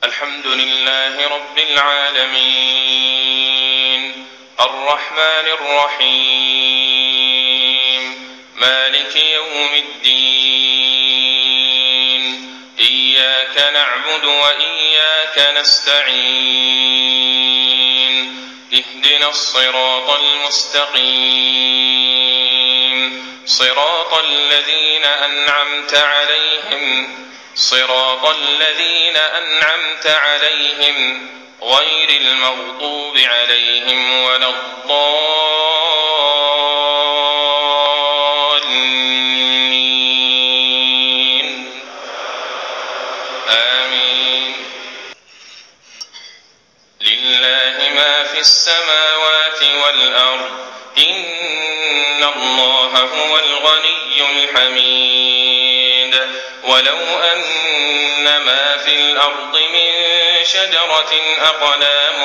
الحمد لله رب العالمين الرحمن الرحيم مالك يوم الدين إياك نعبد وإياك نستعين اهدنا الصراط المستقيم صراط الذين أنعمت عليهم غير المغضوب عليهم ولا الضالين آمين. لله ما في السماوات والأرض إن الله هو الغني الحميد. ولو أن ما في الأرض من شجرة أقلام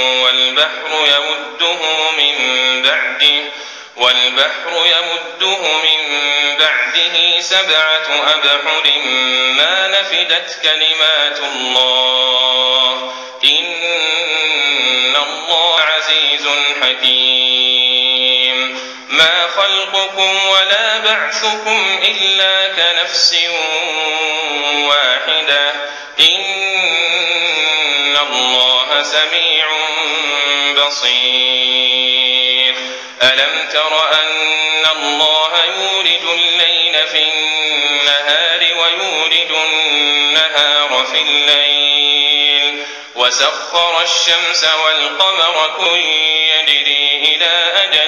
والبحر يمده من بعده 7 أبحر ما نفدت كلمات الله إن الله عزيز حكيم. ما خلقكم ولا بعثكم إلا كنفس واحدة إن الله سميع بصير. ألم تر أن الله يولج الليل في النهار ويولج النهار في الليل وسخر الشمس والقمر كل يجري إلى أجل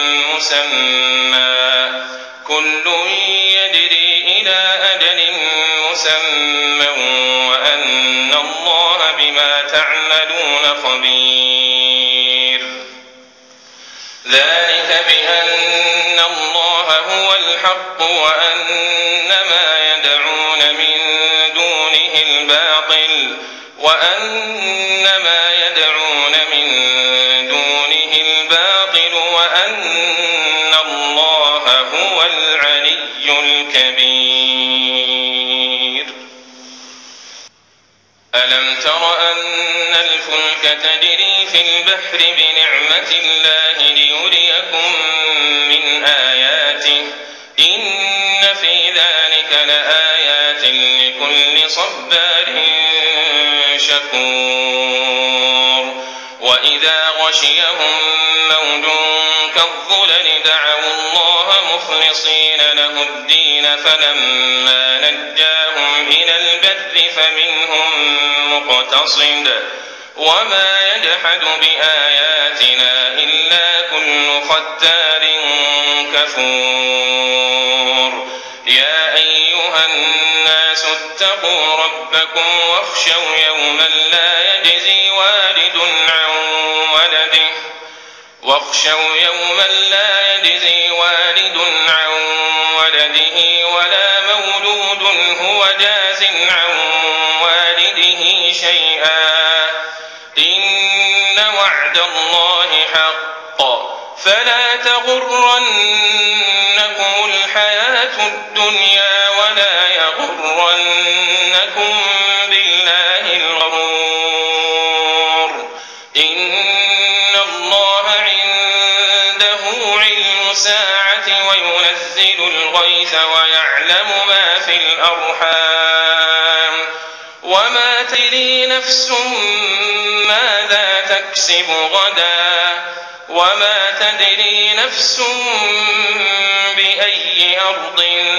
مسمى وأن الله بما تعملون خبير. ذلك بأن الله هو الحق وأن ما يدعون من دونه الباطل وأن الله هو العلي الكبير. ألم تر أن الفلك تجري في البحر بنعمة الله ليريكم من آياته إن في ذلك لآيات لكل صبار شكور. وإذا غشيهم موج كالظلل دعوا الله مخلصين له الدين فلما نجاهم إلى البر فمنهم مقتصد وما يجحد بآياتنا إلا كل ختار كفور. يا أيها الناس اتقوا ربكم واخشوا يوما لا يجزي والد عن ولده ولا مولود هو جاز عن والده شيئا إن وعد الله حق فلا تغرنكم الحياة الدنيا ولا يغرنكم بالله الغرور. إن الله عنده علم الساعة وينزل الغيث ويعلم ما في الأرحام وما تدري نفس ماذا تكسب غدا وما تدري نفس بأي أرض